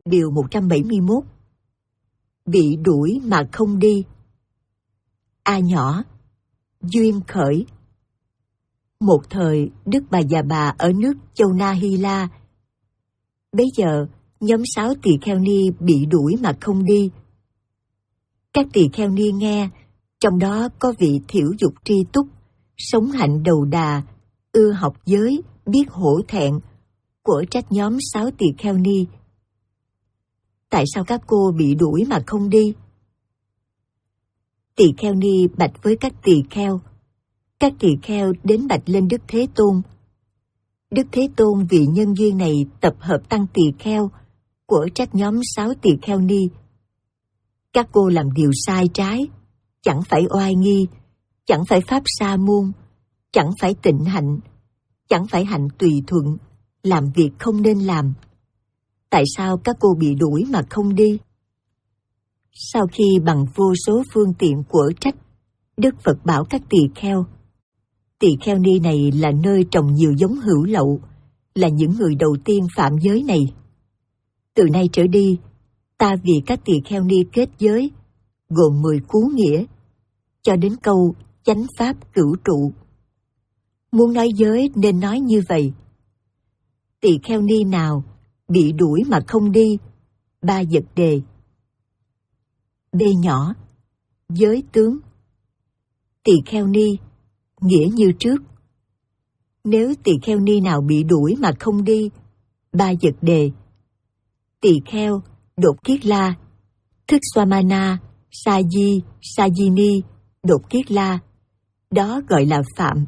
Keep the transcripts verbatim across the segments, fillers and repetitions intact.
Điều một trăm bảy mươi mốt. Bị đuổi mà không đi. A nhỏ, duyên khởi. Một thời, Đức Bà Già Bà ở nước Châu Na Hy La. Bấy giờ, nhóm sáu tỳ kheo ni bị đuổi mà không đi. Các tỳ kheo ni nghe, trong đó có vị thiểu dục tri túc, sống hạnh đầu đà, ưa học giới, biết hổ thẹn, của trách nhóm sáu tỳ kheo ni. Tại sao các cô bị đuổi mà không đi? Tỳ kheo ni bạch với các tỳ kheo. Các tỳ kheo đến bạch lên Đức Thế Tôn. Đức Thế Tôn vì nhân duyên này tập hợp tăng tỳ kheo, của trách nhóm sáu tỳ kheo ni. Các cô làm điều sai trái, chẳng phải oai nghi, chẳng phải pháp sa môn, chẳng phải tịnh hạnh, chẳng phải hạnh tùy thuận, làm việc không nên làm. Tại sao các cô bị đuổi mà không đi? Sau khi bằng vô số phương tiện của trách, Đức Phật bảo các tỳ kheo, tỳ kheo ni này là nơi trồng nhiều giống hữu lậu, là những người đầu tiên phạm giới này. Từ nay trở đi, ta vì các tỳ kheo ni kết giới, gồm mười cú nghĩa, cho đến câu chánh pháp cửu trụ. Muốn nói giới nên nói như vậy. Tỳ kheo ni nào bị đuổi mà không đi? Ba vật đề. B nhỏ, giới tướng. Tỳ kheo ni, nghĩa như trước. Nếu tỳ kheo ni nào bị đuổi mà không đi? Ba vật đề. Tỳ kheo, đột kiết la, thức Swamana, sa di, sa di ni, đột kiết la. Đó gọi là phạm.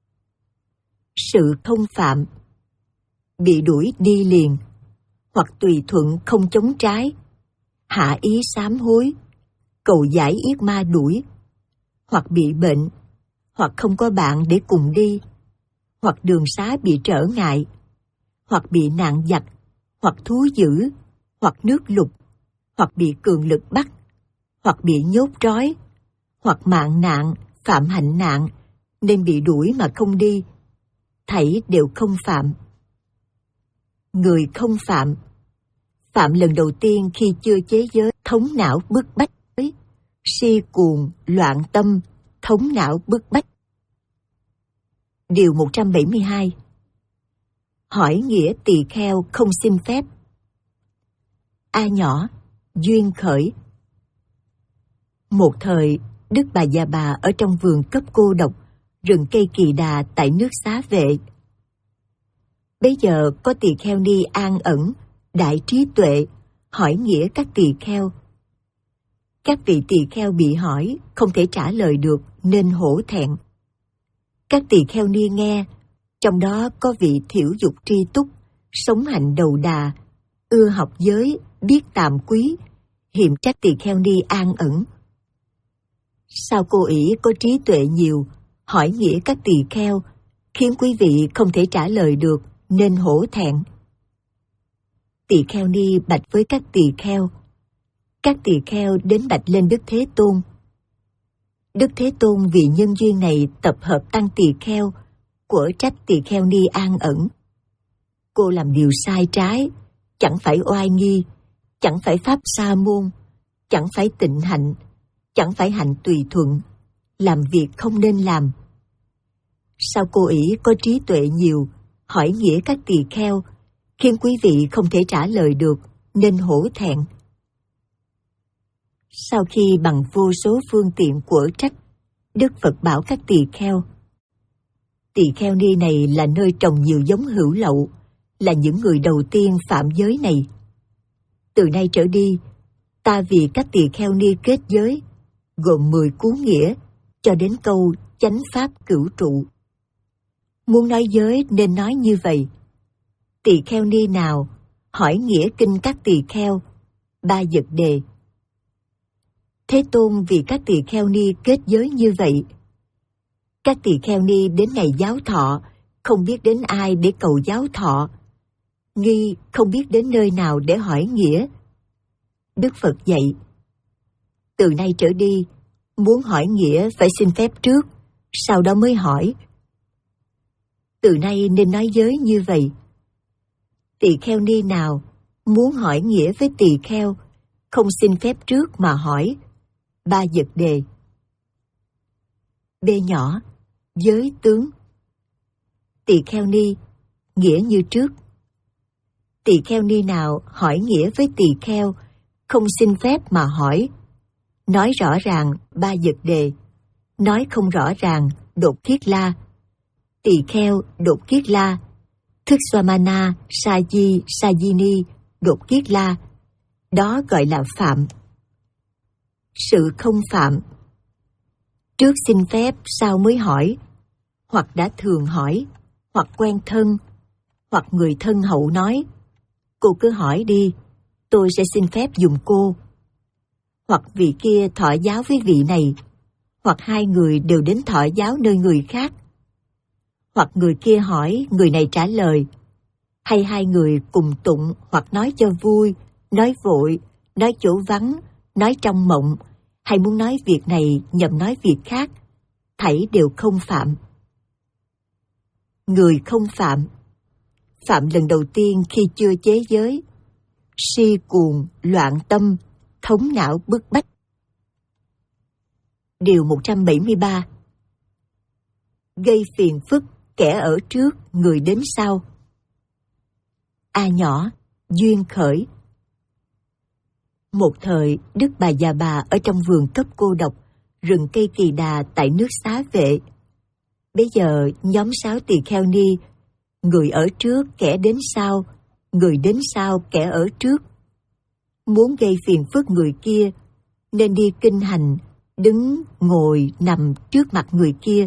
Sự không phạm. Bị đuổi đi liền, hoặc tùy thuận không chống trái, hạ ý sám hối, cầu giải yết ma đuổi, hoặc bị bệnh, hoặc không có bạn để cùng đi, hoặc đường xá bị trở ngại, hoặc bị nạn giặc, hoặc thú dữ, hoặc nước lụt, hoặc bị cường lực bắt, hoặc bị nhốt trói, hoặc mạng nạn, phạm hạnh nạn, nên bị đuổi mà không đi, thảy đều không phạm. Người không phạm. Phạm lần đầu tiên khi chưa chế giới, thống não bức bách, si cuồng, loạn tâm, thống não bức bách. Điều một trăm bảy mươi hai. Hỏi nghĩa tỳ kheo không xin phép. A nhỏ, duyên khởi. Một thời, Đức Bà Già Bà ở trong vườn cấp cô độc, rừng cây kỳ đà tại nước Xá Vệ. Bấy giờ có tỳ kheo ni an ẩn, đại trí tuệ, hỏi nghĩa các tỳ kheo. Các vị tỳ kheo bị hỏi, không thể trả lời được nên hổ thẹn. Các tỳ kheo ni nghe, trong đó có vị thiểu dục tri túc, sống hạnh đầu đà, ưa học giới, biết tàm quý, hiềm trách tỳ kheo ni an ẩn. Sao cô ỷ có trí tuệ nhiều, hỏi nghĩa các tỳ kheo, khiến quý vị không thể trả lời được nên hổ thẹn. Tỳ kheo ni bạch với các tỳ kheo. Các tỳ kheo đến bạch lên Đức Thế Tôn. Đức Thế Tôn vì nhân duyên này tập hợp tăng tỳ kheo, của trách tỳ kheo ni an ẩn. Cô làm điều sai trái, chẳng phải oai nghi, chẳng phải pháp sa môn, chẳng phải tịnh hạnh, chẳng phải hạnh tùy thuận, làm việc không nên làm. Sao cô ỷ có trí tuệ nhiều, hỏi nghĩa các tỳ kheo, khiến quý vị không thể trả lời được nên hổ thẹn. Sau khi bằng vô số phương tiện của trách, Đức Phật bảo các tỳ kheo. Tỳ kheo ni này là nơi trồng nhiều giống hữu lậu, là những người đầu tiên phạm giới này. Từ nay trở đi, ta vì các tỳ kheo ni kết giới, gồm mười cú nghĩa, cho đến câu chánh pháp cửu trụ. Muốn nói giới nên nói như vậy. Tỳ kheo ni nào, hỏi nghĩa kinh các tỳ kheo. Ba vật đề. Thế Tôn vì các tỳ kheo ni kết giới như vậy. Các tỳ kheo ni đến ngày giáo thọ, không biết đến ai để cầu giáo thọ. Nghi không biết đến nơi nào để hỏi nghĩa. Đức Phật dạy, từ nay trở đi, muốn hỏi nghĩa phải xin phép trước, sau đó mới hỏi. Từ nay nên nói giới như vậy. Tỳ kheo ni nào, muốn hỏi nghĩa với tỳ kheo, không xin phép trước mà hỏi. Ba vật đề. B nhỏ, giới tướng. Tỳ kheo ni, nghĩa như trước. Tỳ kheo ni nào hỏi nghĩa với tỳ kheo, không xin phép mà hỏi. Nói rõ ràng ba vật đề, nói không rõ ràng đột kiết la. Tỳ kheo đột kiết la, thức Swamana Saji Sajini đột kiết la, đó gọi là phạm. Sự không phạm. Trước xin phép sau mới hỏi, hoặc đã thường hỏi, hoặc quen thân, hoặc người thân hậu nói, cô cứ hỏi đi, tôi sẽ xin phép dùng cô. Hoặc vị kia thọ giáo với vị này, hoặc hai người đều đến thọ giáo nơi người khác. Hoặc người kia hỏi, người này trả lời, hay hai người cùng tụng hoặc nói cho vui, nói vội, nói chỗ vắng, nói trong mộng, hay muốn nói việc này nhằm nói việc khác, thảy đều không phạm. Người không phạm. Phạm lần đầu tiên khi chưa chế giới, si cuồng, loạn tâm, thống não bức bách. Điều một trăm bảy mươi ba. Gây phiền phức kẻ ở trước, người đến sau. A nhỏ, duyên khởi. Một thời, Đức Bà Già Bà ở trong vườn cấp cô độc, rừng cây kỳ đà tại nước Xá Vệ. Bây giờ, nhóm sáu tỳ kheo ni, người ở trước kẻ đến sau, người đến sau kẻ ở trước. Muốn gây phiền phức người kia, nên đi kinh hành, đứng, ngồi, nằm trước mặt người kia.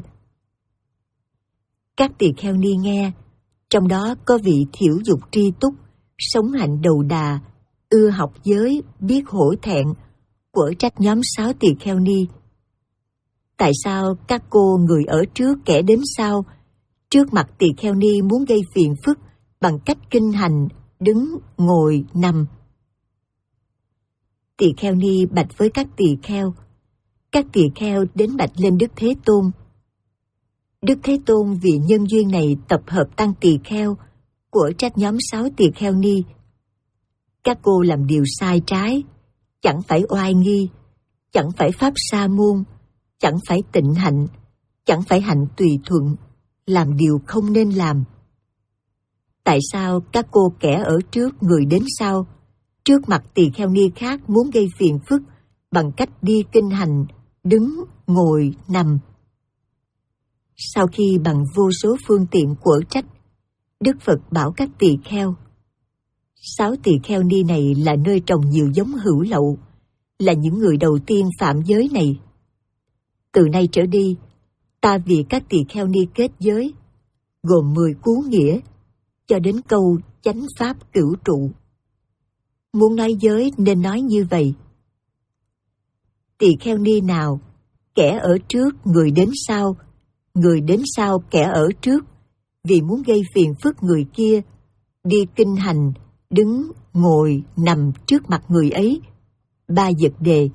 Các tỳ kheo ni nghe, trong đó có vị thiểu dục tri túc, sống hạnh đầu đà, ưa học giới, biết hổ thẹn, của trách nhóm sáu tỳ kheo ni. Tại sao các cô người ở trước kẻ đến sau, trước mặt tỳ kheo ni muốn gây phiền phức bằng cách kinh hành, đứng, ngồi, nằm? Tỳ kheo ni bạch với các tỳ kheo. Các tỳ kheo đến bạch lên Đức Thế Tôn. Đức Thế Tôn vì nhân duyên này tập hợp tăng tỳ kheo, của trách nhóm sáu tỳ kheo ni. Các cô làm điều sai trái, chẳng phải oai nghi, chẳng phải pháp sa môn, chẳng phải tịnh hạnh, chẳng phải hạnh tùy thuận, làm điều không nên làm. Tại sao các cô kẻ ở trước người đến sau, trước mặt tỳ kheo ni khác muốn gây phiền phức bằng cách đi kinh hành, đứng, ngồi, nằm? Sau khi bằng vô số phương tiện quở trách, Đức Phật bảo các tỳ kheo, sáu tỳ kheo ni này là nơi trồng nhiều giống hữu lậu, là những người đầu tiên phạm giới này. Từ nay trở đi, ta vì các tỳ kheo ni kết giới, gồm mười cú nghĩa, cho đến câu chánh pháp cửu trụ. Muốn nói giới nên nói như vậy. Tỳ kheo ni nào, kẻ ở trước người đến sau, người đến sau kẻ ở trước, vì muốn gây phiền phức người kia, đi kinh hành, đứng, ngồi, nằm trước mặt người ấy, ba vật đề.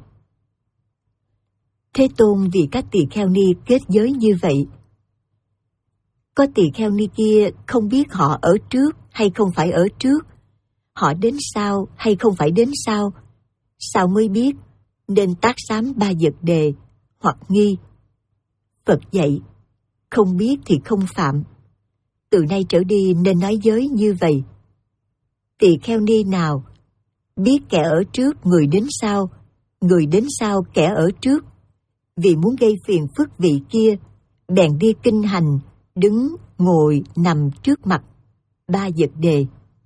Thế Tôn vì các tỳ kheo ni kết giới như vậy. Có tỳ kheo ni kia không biết họ ở trước hay không phải ở trước, họ đến sau hay không phải đến sau, sao mới biết, nên tác sám ba vật đề, hoặc nghi. Phật dạy, không biết thì không phạm. Từ nay trở đi nên nói giới như vậy. Tỳ kheo ni nào, biết kẻ ở trước người đến sau, người đến sau kẻ ở trước, vì muốn gây phiền phức vị kia, bèn đi kinh hành, đứng, ngồi, nằm trước mặt, ba vật đề.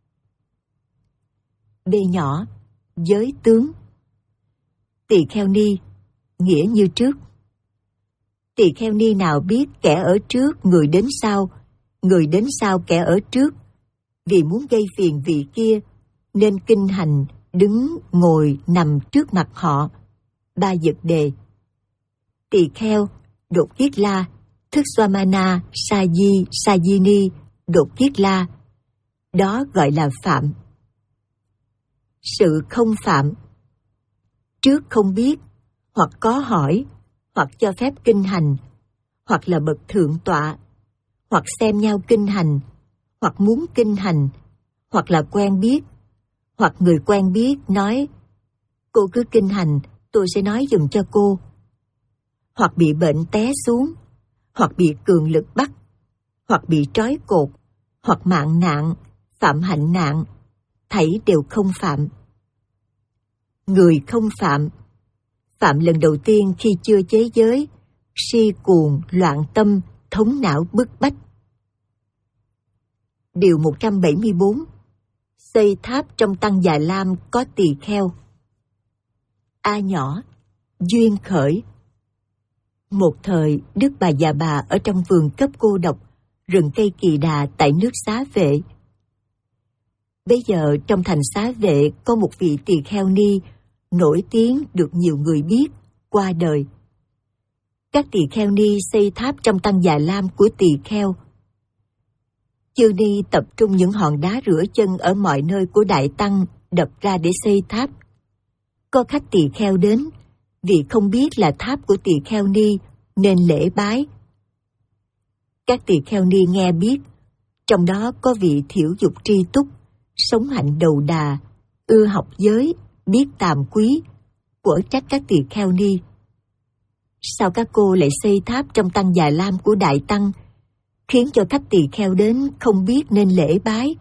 B nhỏ, giới tướng. Tỳ kheo ni, nghĩa như trước. Tỳ kheo ni nào biết kẻ ở trước người đến sau, người đến sau kẻ ở trước, vì muốn gây phiền vị kia, nên kinh hành, đứng, ngồi, nằm trước mặt họ, ba vật đề. Tỳ kheo, đột kiết la, thức Swamana Saji Sajini đột kiết la, đó gọi là phạm. Sự không phạm. Trước không biết, hoặc có hỏi, hoặc cho phép kinh hành, hoặc là bậc thượng tọa, hoặc xem nhau kinh hành, hoặc muốn kinh hành, hoặc là quen biết, Hoặc người quen biết nói, cô cứ kinh hành, tôi sẽ nói giùm cho cô. Hoặc bị bệnh té xuống, hoặc bị cường lực bắt, hoặc bị trói cột, hoặc mạng nạn, phạm hạnh nạn, thảy đều không phạm. Người không phạm, phạm lần đầu tiên khi chưa chế giới, si cuồng, loạn tâm, thống não bức bách. Điều một trăm bảy mươi bốn. Xây tháp trong Tăng Già Lam có tỳ kheo. A nhỏ, duyên khởi. Một thời, Đức Bà Già Bà ở trong vườn cấp cô độc, rừng cây Kỳ Đà tại nước Xá Vệ. Bây giờ trong thành Xá Vệ có một vị tỳ kheo ni nổi tiếng được nhiều người biết, qua đời. Các tỳ kheo ni xây tháp trong Tăng Già Lam của tỳ kheo. Chư ni tập trung những hòn đá rửa chân ở mọi nơi của Đại Tăng đập ra để xây tháp. Có khách tỳ kheo đến, vì không biết là tháp của tỳ kheo ni nên lễ bái. Các tỳ kheo ni nghe biết, trong đó có vị thiểu dục tri túc, sống hạnh đầu đà, ưa học giới, biết tàm quý, quở trách các tỳ kheo ni. Sao các cô lại xây tháp trong Tăng Già Lam của Đại Tăng, khiến cho khách tỳ kheo đến không biết nên lễ bái?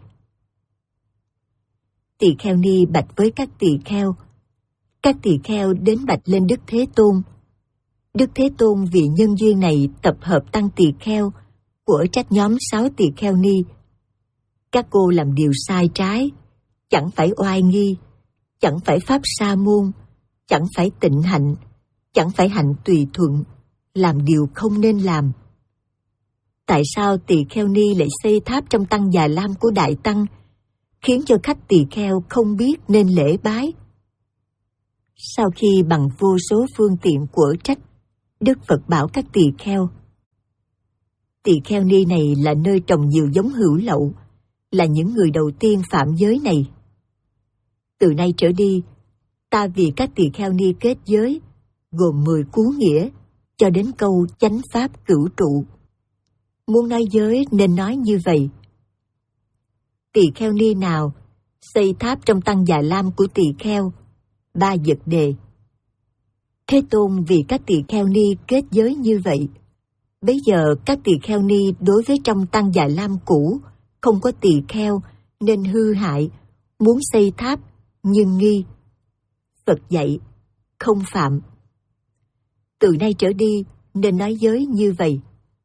Tỳ kheo ni bạch với các tỳ kheo. Các tỳ kheo đến bạch lên Đức Thế Tôn. Đức Thế Tôn vì nhân duyên này tập hợp tăng tỳ kheo, của trách nhóm sáu tỳ kheo ni. Các cô làm điều sai trái, chẳng phải oai nghi, chẳng phải pháp sa môn, chẳng phải tịnh hạnh, chẳng phải hạnh tùy thuận, làm điều không nên làm. Tại sao tỳ kheo ni lại xây tháp trong Tăng Già Lam của Đại Tăng, khiến cho khách tỳ kheo không biết nên lễ bái? Sau khi bằng vô số phương tiện quở trách, Đức Phật bảo các tỳ kheo: tỳ kheo ni này là nơi trồng nhiều giống hữu lậu, là những người đầu tiên phạm giới này. Từ nay trở đi, ta vì các tỳ kheo ni kết giới, gồm mười cú nghĩa, cho đến câu chánh pháp cửu trụ. Muốn nói giới nên nói như vậy. Tỳ kheo ni nào xây tháp trong Tăng Già Lam của tỳ kheo? Ba vật đề. Thế Tôn vì các tỳ kheo ni kết giới như vậy, bây giờ các tỳ kheo ni đối với trong Tăng Già Lam cũ không có tỳ kheo nên hư hại, muốn xây tháp nhưng nghi. Phật dạy không phạm. Từ nay trở đi nên nói giới như vậy.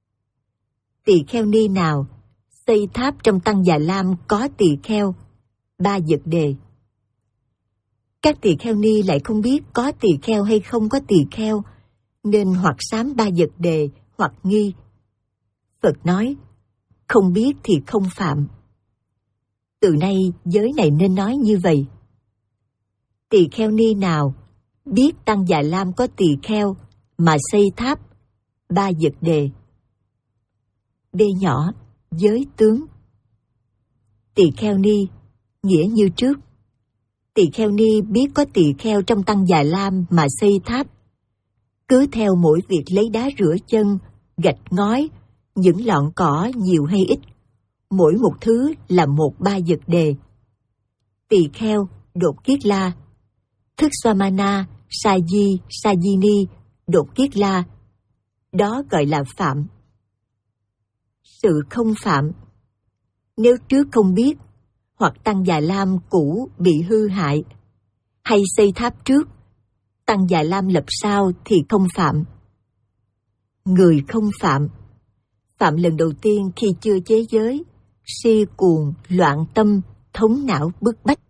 Tỳ kheo ni nào xây tháp trong Tăng Già Lam có tỳ kheo? Ba vật đề. Các tỳ kheo ni lại không biết có tỳ kheo hay không có tỳ kheo, nên hoặc sám ba vật đề, hoặc nghi. Phật nói, không biết thì không phạm. Từ nay giới này nên nói như vậy. Tỳ kheo ni nào biết Tăng Già Lam có tỳ kheo mà xây tháp? Ba vật đề. B nhỏ, giới tướng. Tỳ kheo ni, nghĩa như trước. Tỳ kheo ni biết có tỳ kheo trong Tăng Già Lam mà xây tháp. Cứ theo mỗi việc lấy đá rửa chân, gạch ngói, những lọn cỏ nhiều hay ít, mỗi một thứ là một ba vật đề. Tỳ kheo, đột kiết la. Thức Swamana, Sa-di, Sa-di-ni, đột kiết la. Đó gọi là phạm. Sự không phạm. Nếu trước không biết, hoặc Tăng Già Lam cũ bị hư hại, hay xây tháp trước, Tăng Già Lam lập sau thì không phạm. Người không phạm. Phạm lần đầu tiên khi chưa chế giới, si cuồng, loạn tâm, thống não bức bách.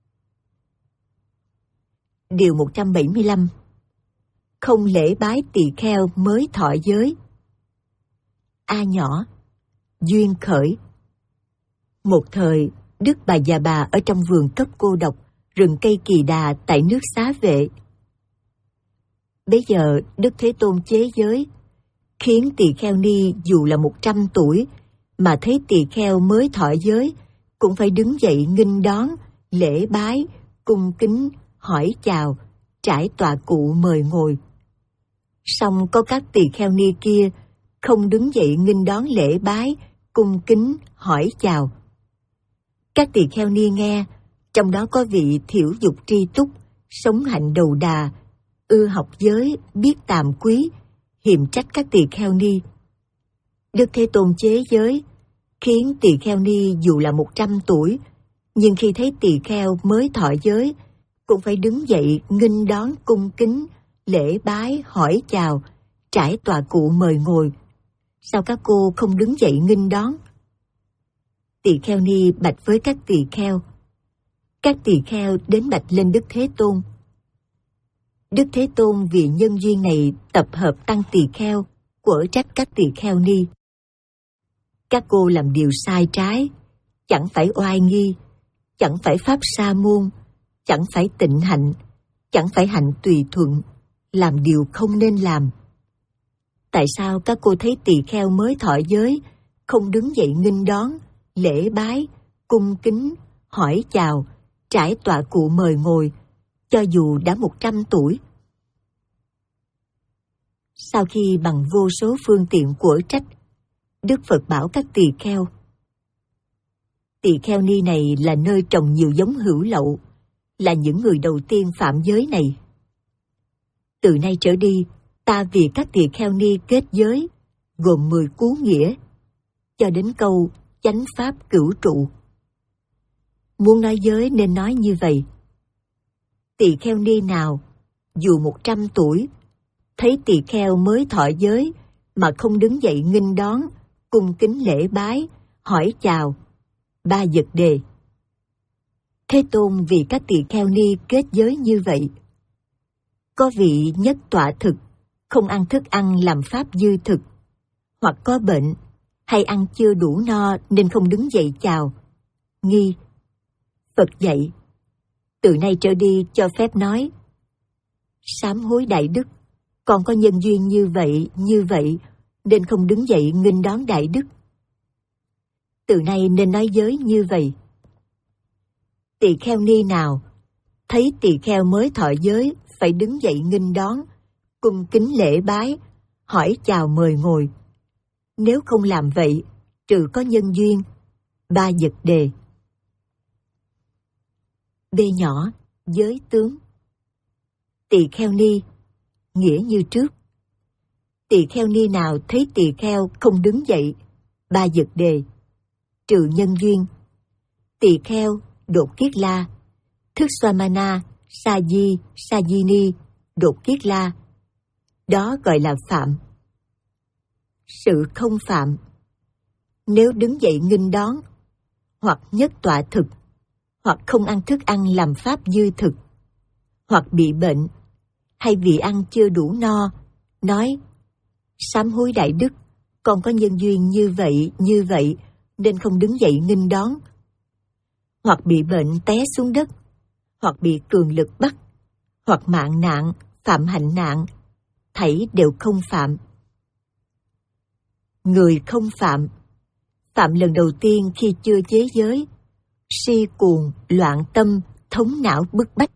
Điều một trăm bảy mươi lăm. Không lễ bái tỳ kheo mới thọ giới. A nhỏ, duyên khởi. Một thời, Đức Bà Già Bà ở trong vườn cấp cô độc, rừng cây Kỳ Đà tại nước Xá Vệ. Bấy giờ Đức Thế Tôn chế giới, khiến tỳ kheo ni dù là một trăm tuổi, mà thấy tỳ kheo mới thọ giới, cũng phải đứng dậy nghênh đón, lễ bái, cung kính, hỏi chào, trải tọa cụ mời ngồi. Song có các tỳ kheo ni kia không đứng dậy nghênh đón lễ bái, cung kính, hỏi chào. Các tỳ kheo ni nghe, Trong đó có vị thiểu dục tri túc, sống hạnh đầu đà, ưa học giới, biết tàm quý, hiềm trách các tỳ kheo ni. Đức Thế Tôn chế giới, khiến tỳ kheo ni dù là một trăm tuổi, nhưng khi thấy tỳ kheo mới thọ giới, cũng phải đứng dậy nghênh đón cung kính, lễ bái, hỏi chào, trải tọa cụ mời ngồi. Sao các cô không đứng dậy nghênh đón? Tỳ kheo ni bạch với các tỳ kheo. Các tỳ kheo đến bạch lên Đức Thế Tôn. Đức Thế Tôn vì nhân duyên này tập hợp tăng tỳ kheo, quở trách các tỳ kheo ni. Các cô làm điều sai trái, chẳng phải oai nghi, chẳng phải pháp sa môn, chẳng phải tịnh hạnh, chẳng phải hạnh tùy thuận, làm điều không nên làm. Tại sao các cô thấy tỳ kheo mới thọ giới, không đứng dậy nghênh đón, lễ bái, cung kính, hỏi chào, trải tọa cụ mời ngồi, cho dù đã một trăm tuổi? Sau khi bằng vô số phương tiện quở trách, Đức Phật bảo các tỳ kheo. Tỳ kheo ni này là nơi trồng nhiều giống hữu lậu, là những người đầu tiên phạm giới này. Từ nay trở đi, ta vì các tỳ kheo ni kết giới, gồm mười cú nghĩa, cho đến câu chánh pháp cửu trụ. Muốn nói giới nên nói như vậy. Tỳ kheo ni nào, dù một trăm tuổi, thấy tỳ kheo mới thọ giới mà không đứng dậy nghênh đón, cung kính lễ bái, hỏi chào, ba vật đề. Thế Tôn vì các tỳ kheo ni kết giới như vậy. Có vị nhất tọa thực, không ăn thức ăn làm pháp dư thực, hoặc có bệnh, hay ăn chưa đủ no nên không đứng dậy chào. Nghi. Phật dạy, từ nay trở đi cho phép nói: sám hối đại đức, con có nhân duyên như vậy, như vậy, nên không đứng dậy nghênh đón đại đức. Từ nay nên nói giới như vậy. Tỳ kheo ni nào, thấy tỳ kheo mới thọ giới phải đứng dậy nghênh đón, cung kính lễ bái, hỏi chào mời ngồi. Nếu không làm vậy, trừ có nhân duyên, ba vật đề. B nhỏ, giới tướng. Tỳ kheo ni, nghĩa như trước. Tỳ kheo ni nào thấy tỳ kheo không đứng dậy, ba vật đề, trừ nhân duyên. Tỳ kheo, đột kiết la, thức Swamana, sa di, sa di ni, đột kiết la. Đó gọi là phạm. Sự không phạm. Nếu đứng dậy nghênh đón, hoặc nhất tọa thực, hoặc không ăn thức ăn làm pháp dư thực, hoặc bị bệnh, hay vì ăn chưa đủ no, nói: sám hối đại đức, con có nhân duyên như vậy, như vậy, nên không đứng dậy nghênh đón. Hoặc bị bệnh té xuống đất, hoặc bị cường lực bắt, hoặc mạng nạn, phạm hạnh nạn, thảy đều không phạm. Người không phạm. Phạm lần đầu tiên khi chưa chế giới, si cuồng, loạn tâm, thống não bức bách.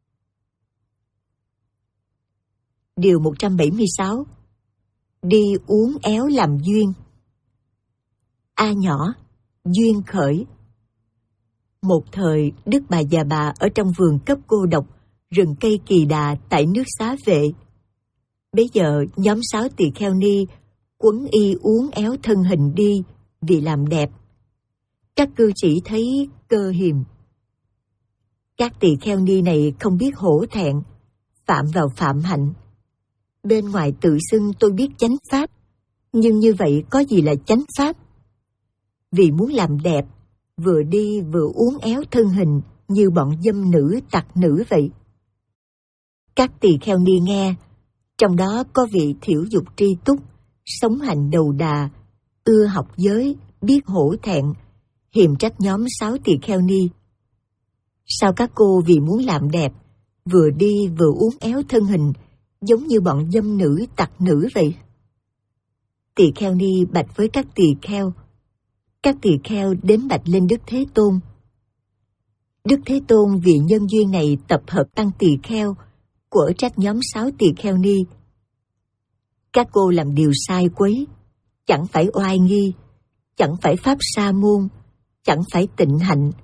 Điều một trăm bảy mươi sáu. Đi uốn éo làm duyên. A nhỏ, duyên khởi. Một thời, Đức Bà Già Bà ở trong vườn cấp cô độc, rừng cây Kỳ Đà tại nước Xá Vệ. Bấy giờ, nhóm sáu tỳ kheo ni quấn y uốn éo thân hình đi vì làm đẹp. Các cư sĩ thấy cơ hiềm. Các tỳ kheo ni này không biết hổ thẹn, phạm vào phạm hạnh. Bên ngoài tự xưng tôi biết chánh pháp, nhưng như vậy có gì là chánh pháp? Vì muốn làm đẹp, vừa đi vừa uốn éo thân hình như bọn dâm nữ tặc nữ vậy. Các tỳ kheo ni nghe, trong đó có vị thiểu dục tri túc, sống hạnh đầu đà, ưa học giới, biết hổ thẹn, hiềm trách nhóm sáu tỳ kheo ni. Sao các cô vì muốn làm đẹp, vừa đi vừa uốn éo thân hình, giống như bọn dâm nữ tặc nữ vậy? Tỳ kheo ni bạch với các tỳ kheo. Các tỳ kheo đến bạch lên Đức Thế Tôn. Đức Thế Tôn vì nhân duyên này tập hợp tăng tỳ kheo, quở trách nhóm sáu tỳ kheo ni. Các cô làm điều sai quấy, chẳng phải oai nghi, chẳng phải pháp sa môn, chẳng phải tịnh hạnh,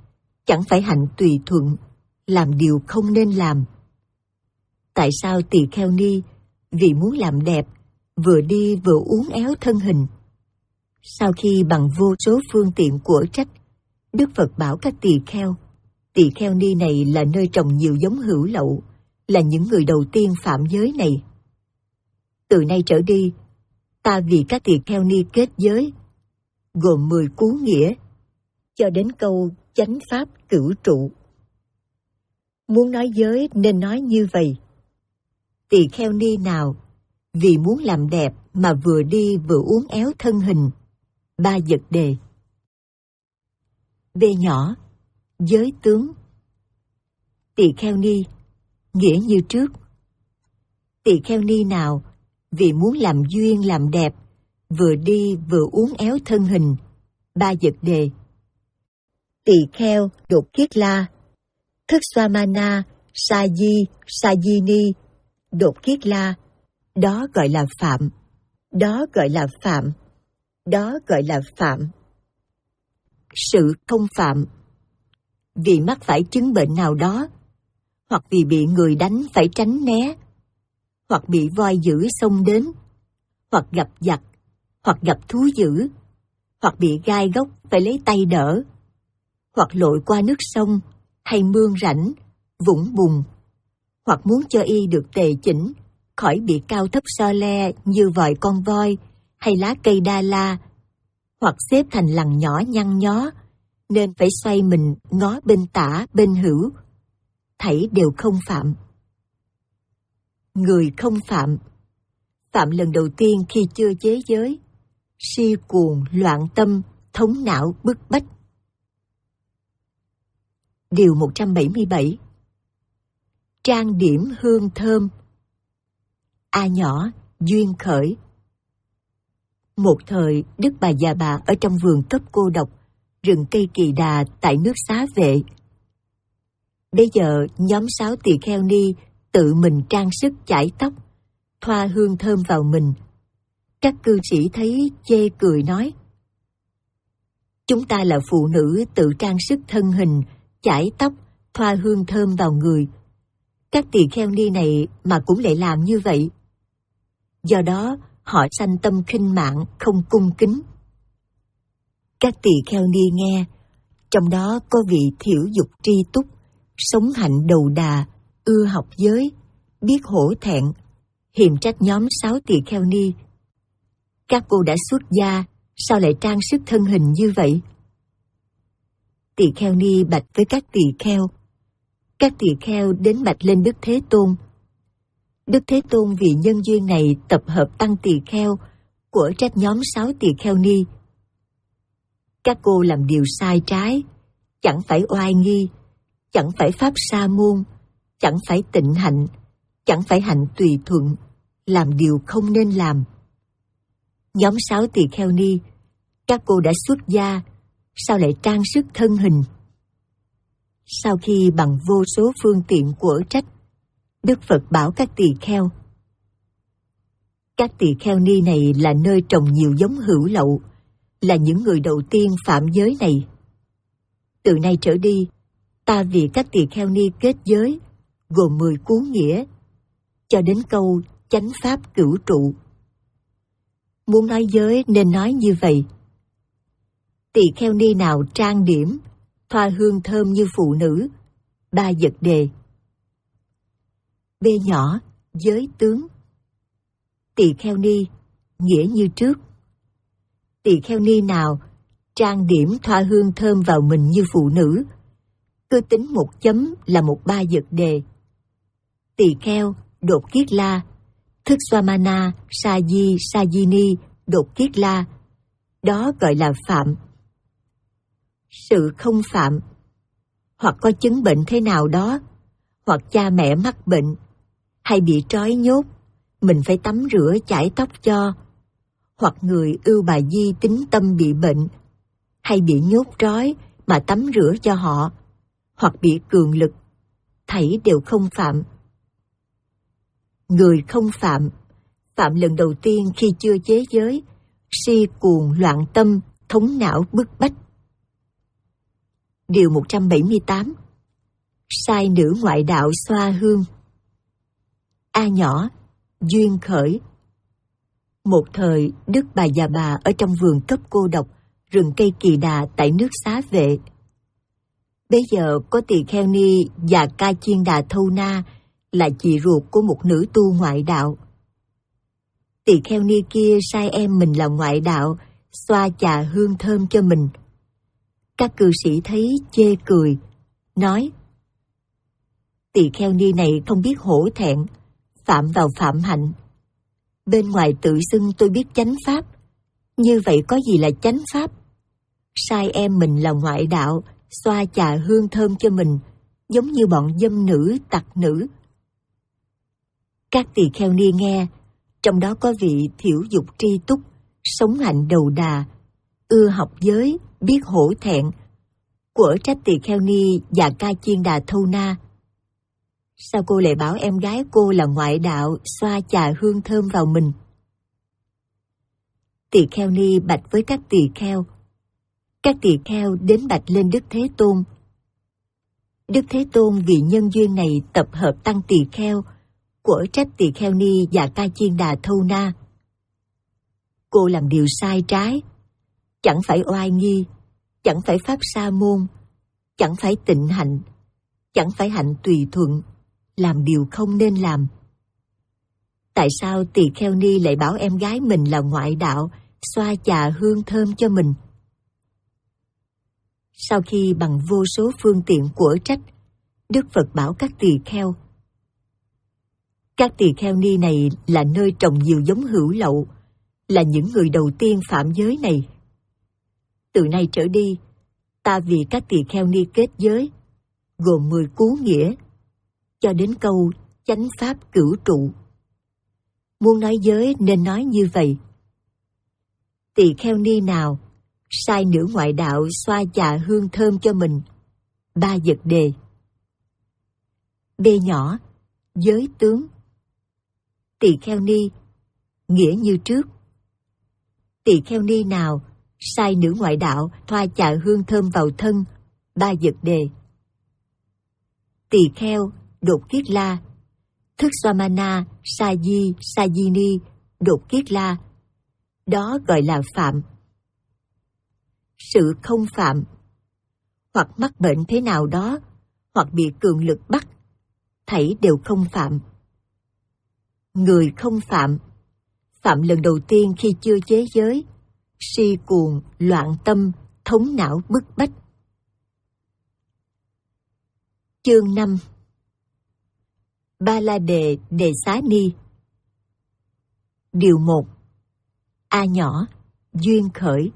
chẳng phải hạnh tùy thuận, làm điều không nên làm. Tại sao tỳ kheo ni vì muốn làm đẹp, vừa đi vừa uốn éo thân hình? Sau khi bằng vô số phương tiện của trách, Đức Phật bảo các tỳ kheo, tỳ kheo ni này là nơi trồng nhiều giống hữu lậu, là những người đầu tiên phạm giới này. Từ nay trở đi, ta vì các tỳ kheo ni kết giới, gồm mười cú nghĩa, cho đến câu chánh pháp cửu trụ. Muốn nói giới nên nói như vậy. Tỳ kheo ni nào vì muốn làm đẹp mà vừa đi vừa uốn éo thân hình? Ba vật đề. B nhỏ, giới tướng. Tỳ kheo ni, nghĩa như trước. Tỳ kheo ni nào vì muốn làm duyên làm đẹp, vừa đi vừa uốn éo thân hình? Ba vật đề. Tỳ kheo đột kiết la, thức Swamana, Sa-di, Sa-di-ni, đột kiết la, đó gọi là phạm, đó gọi là phạm, đó gọi là phạm. Sự không phạm, vì mắc phải chứng bệnh nào đó, hoặc vì bị người đánh phải tránh né, hoặc bị voi dữ xông đến, hoặc gặp giặc, hoặc gặp thú dữ, hoặc bị gai góc phải lấy tay đỡ, hoặc lội qua nước sông hay mương rãnh, vũng bùn, hoặc muốn cho y được tề chỉnh, khỏi bị cao thấp so le như vòi con voi hay lá cây đa la, hoặc xếp thành lằn nhỏ nhăn nhó, nên phải xoay mình ngó bên tả bên hữu, thảy đều không phạm. Người không phạm, phạm lần đầu tiên khi chưa chế giới, si cuồng loạn tâm, thống não bức bách. Điều một trăm bảy mươi bảy. Trang điểm hương thơm. A nhỏ, duyên khởi. Một thời, Đức Bà Già Bà ở trong vườn cấp cô độc, rừng cây kỳ đà tại nước Xá Vệ. Bây giờ, nhóm sáu tỳ kheo ni tự mình trang sức chải tóc, thoa hương thơm vào mình. Các cư sĩ thấy chê cười nói: chúng ta là phụ nữ tự trang sức thân hình, chải tóc, thoa hương thơm vào người. Các tỳ kheo ni này mà cũng lại làm như vậy. Do đó, họ sanh tâm khinh mạn, không cung kính. Các tỳ kheo ni nghe, trong đó có vị thiểu dục tri túc, sống hạnh đầu đà, ưa học giới, biết hổ thẹn, hiềm trách nhóm sáu tỳ kheo ni. Các cô đã xuất gia, sao lại trang sức thân hình như vậy? Tỳ kheo ni bạch với các tỳ kheo. Các tỳ kheo đến bạch lên Đức Thế Tôn. Đức Thế Tôn vì nhân duyên này tập hợp tăng tỳ kheo của trách nhóm sáu tỳ kheo ni. Các cô làm điều sai trái, chẳng phải oai nghi, chẳng phải pháp sa môn, chẳng phải tịnh hạnh, chẳng phải hạnh tùy thuận, làm điều không nên làm. Nhóm sáu tỳ kheo ni, các cô đã xuất gia, sao lại trang sức thân hình? Sau khi bằng vô số phương tiện của trách, Đức Phật bảo các tỳ kheo. Các tỳ kheo ni này là nơi trồng nhiều giống hữu lậu, là những người đầu tiên phạm giới này. Từ nay trở đi, ta vì các tỳ kheo ni kết giới, gồm mười cú nghĩa, cho đến câu chánh pháp cửu trụ. Muốn nói giới nên nói như vậy. Tỳ kheo ni nào trang điểm, thoa hương thơm như phụ nữ? Ba vật đề. B nhỏ, giới tướng. Tỳ kheo ni, nghĩa như trước. Tỳ kheo ni nào trang điểm thoa hương thơm vào mình như phụ nữ? Cứ tính một chấm là một ba vật đề. Tỳ kheo, đột kiết la, thức Swamana, Sa-di, Sa-di-ni, đột kiết la, đó gọi là phạm. Sự không phạm, hoặc có chứng bệnh thế nào đó, hoặc cha mẹ mắc bệnh, hay bị trói nhốt, mình phải tắm rửa chải tóc cho, hoặc người ưu bà di tính tâm bị bệnh, hay bị nhốt trói mà tắm rửa cho họ, hoặc bị cường lực, thảy đều không phạm. Người không phạm, phạm lần đầu tiên khi chưa chế giới, si cuồng loạn tâm, thống não bức bách. Điều một trăm bảy mươi tám. Sai nữ ngoại đạo xoa hương. A nhỏ, duyên khởi. Một thời, Đức Bà Già Bà ở trong vườn cấp cô độc, rừng cây Kỳ Đà tại nước Xá Vệ. Bây giờ có tỳ kheo ni và Ca Chiên Đà Thâu Na là chị ruột của một nữ tu ngoại đạo. Tỳ kheo ni kia sai em mình là ngoại đạo, xoa chà hương thơm cho mình. Các cư sĩ thấy chê cười, nói: tỳ kheo ni này không biết hổ thẹn, phạm vào phạm hạnh. Bên ngoài tự xưng tôi biết chánh pháp, như vậy có gì là chánh pháp? Sai em mình là ngoại đạo, xoa chà hương thơm cho mình, giống như bọn dâm nữ, tặc nữ. Các tỳ kheo ni nghe, trong đó có vị thiểu dục tri túc, sống hạnh đầu đà, ưa học giới, biết hổ thẹn, của trách tỳ kheo ni và Ca Chiên Đà Thâu Na. Sao cô lại bảo em gái cô là ngoại đạo, xoa chà hương thơm vào mình? Tỳ kheo ni bạch với các tỳ kheo. Các tỳ kheo đến bạch lên Đức Thế Tôn. Đức Thế Tôn vì nhân duyên này tập hợp tăng tỳ kheo, của trách tỳ kheo ni và Ca Chiên Đà Thâu Na. Cô làm điều sai trái, chẳng phải oai nghi, chẳng phải pháp sa môn, chẳng phải tịnh hạnh, chẳng phải hạnh tùy thuận, làm điều không nên làm. Tại sao tỳ kheo ni lại bảo em gái mình là ngoại đạo, xoa chà hương thơm cho mình? Sau khi bằng vô số phương tiện của trách, Đức Phật bảo các tỳ kheo: các tỳ kheo ni này là nơi trồng nhiều giống hữu lậu, là những người đầu tiên phạm giới này. Từ nay trở đi, ta vì các tỳ kheo ni kết giới, gồm mười cú nghĩa, cho đến câu chánh pháp cửu trụ. Muốn nói giới nên nói như vậy: tỳ kheo ni nào sai nữ ngoại đạo xoa chà hương thơm cho mình, ba vật đề. B nhỏ, giới tướng. Tỳ kheo ni, nghĩa như trước. Tỳ kheo ni nào sai nữ ngoại đạo thoa chà hương thơm vào thân, ba vật đề. Tỳ kheo, đột kiết la. Thức Swamana, sa di, sa di ni, đột kiết la. Đó gọi là phạm. Sự không phạm, hoặc mắc bệnh thế nào đó, hoặc bị cường lực bắt, thảy đều không phạm. Người không phạm, phạm lần đầu tiên khi chưa chế giới, si cuồng, loạn tâm, thống não bức bách. Chương năm. Ba la đề đề xá ni. Điều một. A nhỏ, duyên khởi.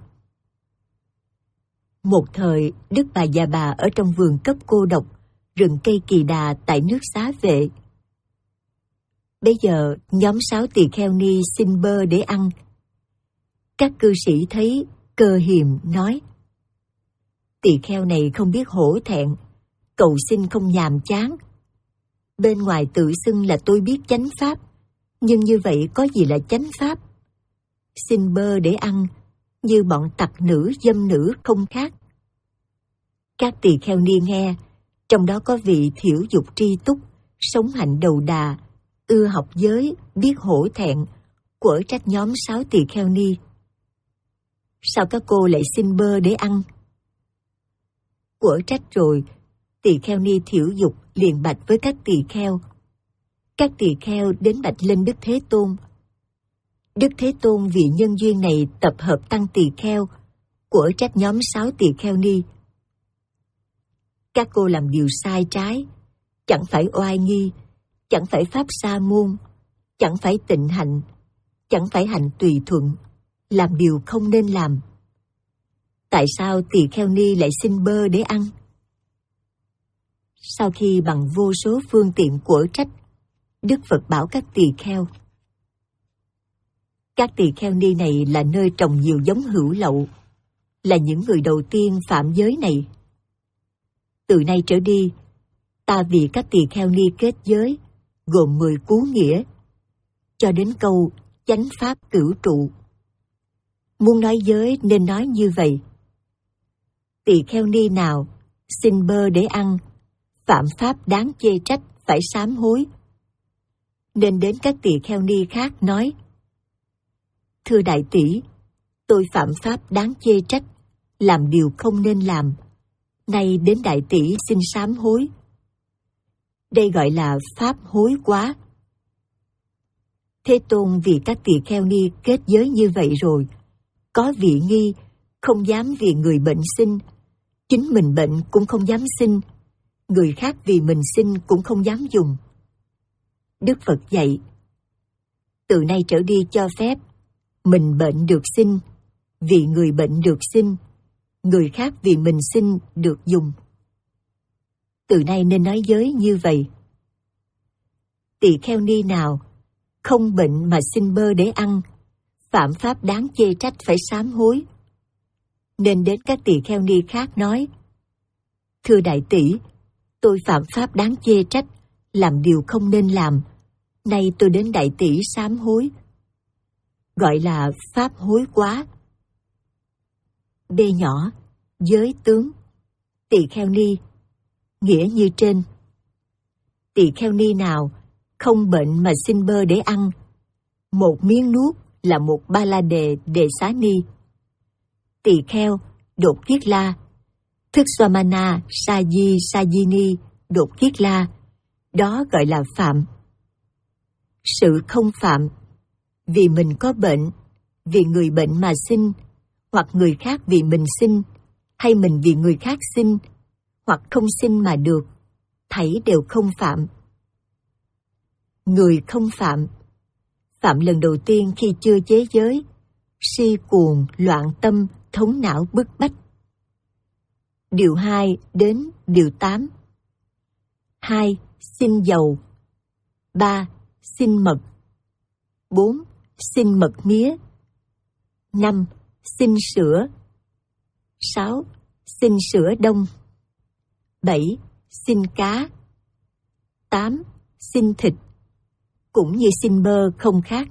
Một thời, Đức Bà Già Bà ở trong vườn cấp cô độc, rừng cây Kỳ Đà tại nước Xá Vệ. Bây giờ, nhóm sáu tỳ kheo ni xin bơ để ăn. Các cư sĩ thấy cơ hiềm, nói: tỳ kheo này không biết hổ thẹn, cầu xin không nhàm chán. Bên ngoài tự xưng là tôi biết chánh pháp, nhưng như vậy có gì là chánh pháp? Xin bơ để ăn, như bọn tặc nữ dâm nữ không khác. Các tỳ kheo ni nghe, trong đó có vị thiểu dục tri túc, sống hạnh đầu đà, ưa học giới, biết hổ thẹn, của trách nhóm sáu tỳ kheo ni. Sao các cô lại xin bơ để ăn? Của trách rồi, tỳ kheo ni thiểu dục liền bạch với các tỳ kheo. Các tỳ kheo đến bạch lên Đức Thế Tôn. Đức Thế Tôn vì nhân duyên này tập hợp tăng tỳ kheo, của trách nhóm sáu tỳ kheo ni. Các cô làm điều sai trái, chẳng phải oai nghi, chẳng phải pháp sa môn, chẳng phải tịnh hạnh, chẳng phải hạnh tùy thuận, làm điều không nên làm. Tại sao tỳ kheo ni lại xin bơ để ăn? Sau khi bằng vô số phương tiện của trách, Đức Phật bảo các tỳ kheo: các tỳ kheo ni này là nơi trồng nhiều giống hữu lậu, là những người đầu tiên phạm giới này. Từ nay trở đi, ta vì các tỳ kheo ni kết giới, gồm mười cú nghĩa, cho đến câu chánh pháp cửu trụ. Muốn nói giới nên nói như vậy: tỳ kheo ni nào xin bơ để ăn, phạm pháp đáng chê trách, phải sám hối. Nên đến các tỳ kheo ni khác nói: Thưa đại tỷ, tôi phạm pháp đáng chê trách, làm điều không nên làm. Nay đến đại tỷ xin sám hối. Đây gọi là pháp hối quá. Thế Tôn vì các tỳ kheo ni kết giới như vậy rồi, có vị nghi, không dám vì người bệnh sinh, chính mình bệnh cũng không dám xin, người khác vì mình xin cũng không dám dùng. Đức Phật dạy: từ nay trở đi cho phép mình bệnh được xin, vì người bệnh được xin, người khác vì mình xin được dùng. Từ nay nên nói giới như vậy. Tỳ kheo ni nào không bệnh mà xin bơ để ăn, phạm pháp đáng chê trách, phải sám hối. Nên đến các tỳ kheo ni khác nói: Thưa đại tỷ, tôi phạm pháp đáng chê trách, làm điều không nên làm. Nay tôi đến đại tỷ sám hối. Gọi là pháp hối quá. B nhỏ, giới tướng. Tỳ kheo ni, nghĩa như trên. Tỳ kheo ni nào không bệnh mà xin bơ để ăn, một miếng nuốt là một ba la đề đề xá ni. Tỳ kheo đột kiết la, thức Swamana Saji Sajini đột kiết la, đó gọi là phạm. Sự không phạm, vì mình có bệnh, vì người bệnh mà xin, hoặc người khác vì mình xin, hay mình vì người khác xin, hoặc không xin mà được, thảy đều không phạm. Người không phạm, phạm lần đầu tiên khi chưa chế giới, si cuồng, loạn tâm, thống não bức bách. Điều hai đến điều tám. Hai, xin dầu. Ba, xin mật. Bốn, xin mật mía. Năm, xin sữa. Sáu, xin sữa đông. Bảy, xin cá. Tám, xin thịt. Cũng như xin bơ không khác.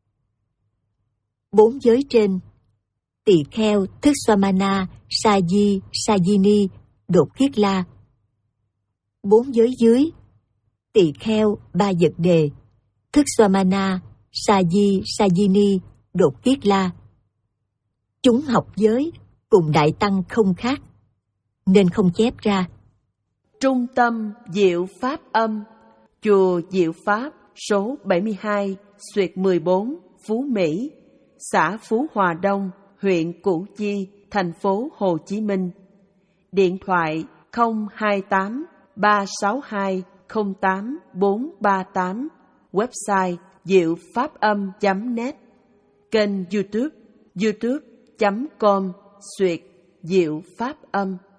Bốn giới trên, tỳ kheo thức Swamana Saji Sajini đột kiết la. Bốn giới dưới, tỳ kheo ba vật đề thức Swamana Saji Sajini đột kiết la. Chúng học giới cùng đại tăng không khác, nên không chép ra. Trung tâm Diệu Pháp Âm, chùa Diệu Pháp, số bảy mươi hai, xuyệt mười bốn, Phú Mỹ, xã Phú Hòa Đông, huyện Củ Chi, thành phố Hồ Chí Minh. Điện thoại không hai tám ba sáu hai không tám bốn ba tám, website diệu pháp âm chấm net, kênh YouTube youtube chấm com xuyệt Diệu Pháp Âm.